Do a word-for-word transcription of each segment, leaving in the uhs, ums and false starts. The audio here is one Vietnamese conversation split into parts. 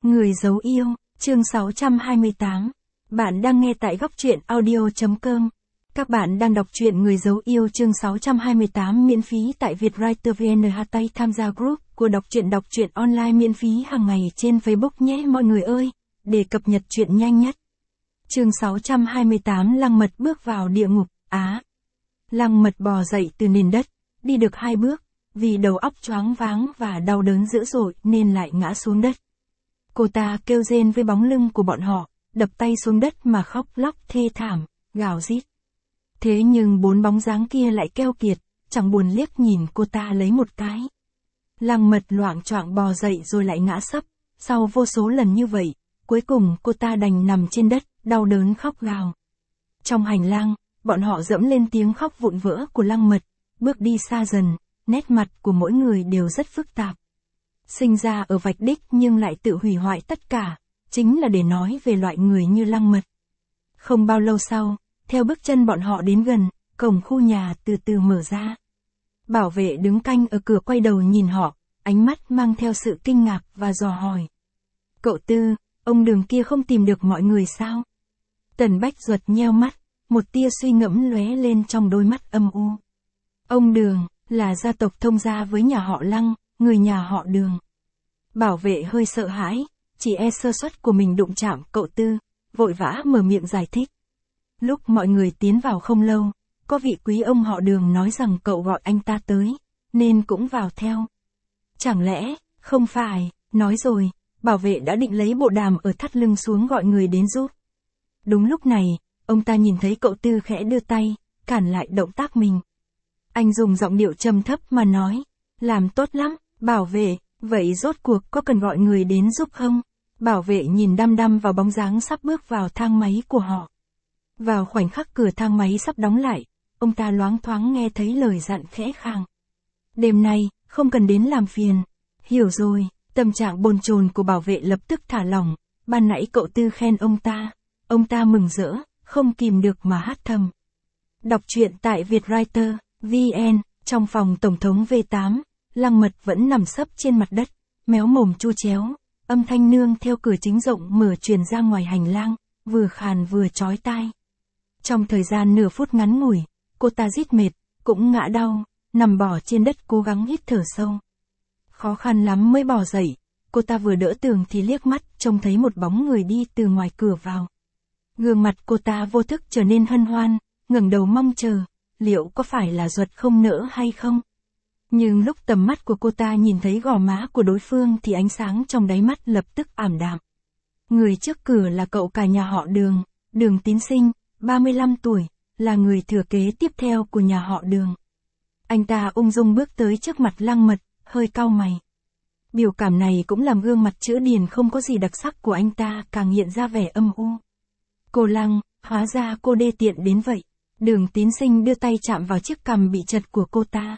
Người giấu yêu, chương sáu trăm hai mươi tám. Bạn đang nghe tại góc truyện audio chấm com. Các bạn đang đọc truyện Người giấu yêu chương sáu trăm hai mươi tám miễn phí tại Vietwriter vê en. Hashtag tham gia group của đọc truyện đọc truyện online miễn phí hàng ngày trên Facebook nhé mọi người ơi, để cập nhật truyện nhanh nhất. Chương sáu trăm hai mươi tám Lăng Mật bước vào địa ngục, Á. Lăng Mật bò dậy từ nền đất, đi được hai bước, vì đầu óc choáng váng và đau đớn dữ dội nên lại ngã xuống đất. Cô ta kêu rên với bóng lưng của bọn họ, đập tay xuống đất mà khóc lóc thê thảm, gào rít. Thế nhưng bốn bóng dáng kia lại keo kiệt, chẳng buồn liếc nhìn cô ta lấy một cái. Lăng Mật loạng choạng bò dậy rồi lại ngã sấp, sau vô số lần như vậy, cuối cùng cô ta đành nằm trên đất, đau đớn khóc gào. Trong hành lang, bọn họ dẫm lên tiếng khóc vụn vỡ của Lăng Mật, bước đi xa dần, nét mặt của mỗi người đều rất phức tạp. Sinh ra ở vạch đích nhưng lại tự hủy hoại tất cả, chính là để nói về loại người như Lăng Mật. Không bao lâu sau, theo bước chân bọn họ đến gần, cổng khu nhà từ từ mở ra. Bảo vệ đứng canh ở cửa quay đầu nhìn họ, ánh mắt mang theo sự kinh ngạc và dò hỏi. Cậu Tư, ông Đường kia không tìm được mọi người sao? Tần Bách Duật nheo mắt, một tia suy ngẫm lóe lên trong đôi mắt âm u. Ông Đường, là gia tộc thông gia với nhà họ Lăng, người nhà họ Đường. Bảo vệ hơi sợ hãi, chỉ e sơ suất của mình đụng chạm cậu Tư, vội vã mở miệng giải thích. Lúc mọi người tiến vào không lâu, có vị quý ông họ Đường nói rằng cậu gọi anh ta tới, nên cũng vào theo. Chẳng lẽ, không phải, nói rồi, bảo vệ đã định lấy bộ đàm ở thắt lưng xuống gọi người đến giúp. Đúng lúc này, ông ta nhìn thấy cậu Tư khẽ đưa tay, cản lại động tác mình. Anh dùng giọng điệu trầm thấp mà nói, làm tốt lắm, bảo vệ, vậy rốt cuộc có cần gọi người đến giúp không? Bảo vệ nhìn đăm đăm vào bóng dáng sắp bước vào thang máy của họ. Vào khoảnh khắc cửa thang máy sắp đóng lại, ông ta loáng thoáng nghe thấy lời dặn khẽ khàng. Đêm nay, không cần đến làm phiền. Hiểu rồi, tâm trạng bồn chồn của bảo vệ lập tức thả lỏng, ban nãy cậu Tư khen ông ta. Ông ta mừng rỡ, không kìm được mà hát thầm. Đọc truyện tại Vietwriter vê en, trong phòng Tổng thống vê tám, Lăng Mật vẫn nằm sấp trên mặt đất, méo mồm chu chéo, âm thanh nương theo cửa chính rộng mở truyền ra ngoài hành lang, vừa khàn vừa chói tai. Trong thời gian nửa phút ngắn ngủi, cô ta rít mệt, cũng ngã đau, nằm bò trên đất cố gắng hít thở sâu. Khó khăn lắm mới bò dậy, cô ta vừa đỡ tường thì liếc mắt trông thấy một bóng người đi từ ngoài cửa vào. Gương mặt cô ta vô thức trở nên hân hoan, ngẩng đầu mong chờ, liệu có phải là Duật không nỡ hay không? Nhưng lúc tầm mắt của cô ta nhìn thấy gò má của đối phương thì ánh sáng trong đáy mắt lập tức ảm đạm. Người trước cửa là cậu cả nhà họ Đường, Đường Tín Sinh, ba mươi lăm tuổi, là người thừa kế tiếp theo của nhà họ Đường. Anh ta ung dung bước tới trước mặt Lăng Mật, hơi cau mày. Biểu cảm này cũng làm gương mặt chữ điền không có gì đặc sắc của anh ta càng hiện ra vẻ âm u. Cô Lăng, hóa ra cô đê tiện đến vậy. Đường Tín Sinh đưa tay chạm vào chiếc cằm bị chật của cô ta.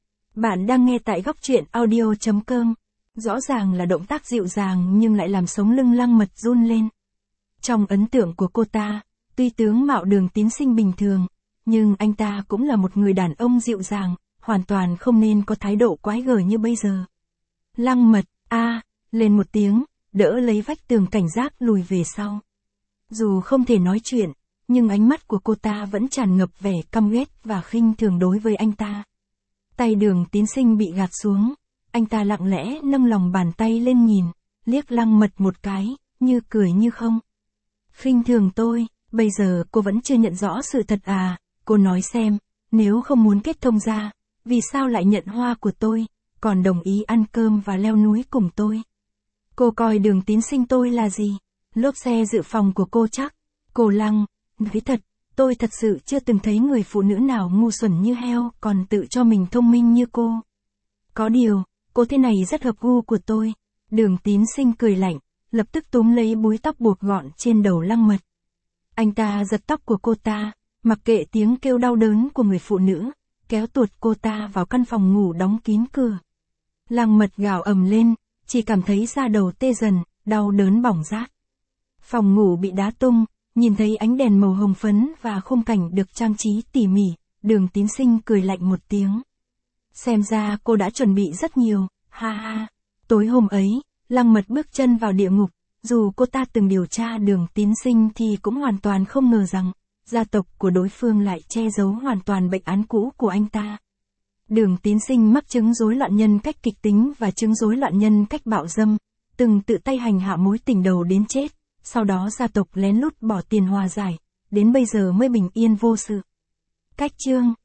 Bạn đang nghe tại góc truyện audio chấm com. Rõ ràng là động tác dịu dàng nhưng lại làm sống lưng Lăng Mật run lên. Trong ấn tượng của cô ta, tuy tướng mạo Đường Tín Sinh bình thường, nhưng anh ta cũng là một người đàn ông dịu dàng, hoàn toàn không nên có thái độ quái gở như bây giờ. Lăng Mật, a, lên một tiếng, đỡ lấy vách tường cảnh giác lùi về sau. Dù không thể nói chuyện, nhưng ánh mắt của cô ta vẫn tràn ngập vẻ căm ghét và khinh thường đối với anh ta. Tay Đường Tín Sinh bị gạt xuống, anh ta lặng lẽ nâng lòng bàn tay lên nhìn, liếc Lăng Mật một cái, như cười như không. Khinh thường tôi, bây giờ cô vẫn chưa nhận rõ sự thật à, cô nói xem, nếu không muốn kết thông gia, vì sao lại nhận hoa của tôi, còn đồng ý ăn cơm và leo núi cùng tôi? Cô coi Đường Tín Sinh tôi là gì? Lốp xe dự phòng của cô chắc? Cô Lăng, nói thật, tôi thật sự chưa từng thấy người phụ nữ nào ngu xuẩn như heo còn tự cho mình thông minh như cô. Có điều, cô thế này rất hợp gu của tôi. Đường Tín Sinh cười lạnh, lập tức túm lấy búi tóc buộc gọn trên đầu Lăng Mật. Anh ta giật tóc của cô ta, mặc kệ tiếng kêu đau đớn của người phụ nữ, kéo tuột cô ta vào căn phòng ngủ đóng kín cửa. Lăng Mật gào ầm lên, chỉ cảm thấy da đầu tê dần, đau đớn bỏng rát. Phòng ngủ bị đá tung, nhìn thấy ánh đèn màu hồng phấn và khung cảnh được trang trí tỉ mỉ, Đường Tín Sinh cười lạnh một tiếng. Xem ra cô đã chuẩn bị rất nhiều, ha ha. Tối hôm ấy, Lăng Mật bước chân vào địa ngục, Dù cô ta từng điều tra Đường Tín Sinh thì cũng hoàn toàn không ngờ rằng, gia tộc của đối phương lại che giấu hoàn toàn bệnh án cũ của anh ta. Đường Tín Sinh mắc chứng rối loạn nhân cách kịch tính và chứng rối loạn nhân cách bạo dâm, từng tự tay hành hạ mối tình đầu đến chết, sau đó gia tộc lén lút bỏ tiền hòa giải, đến bây giờ mới bình yên vô sự. Cách chương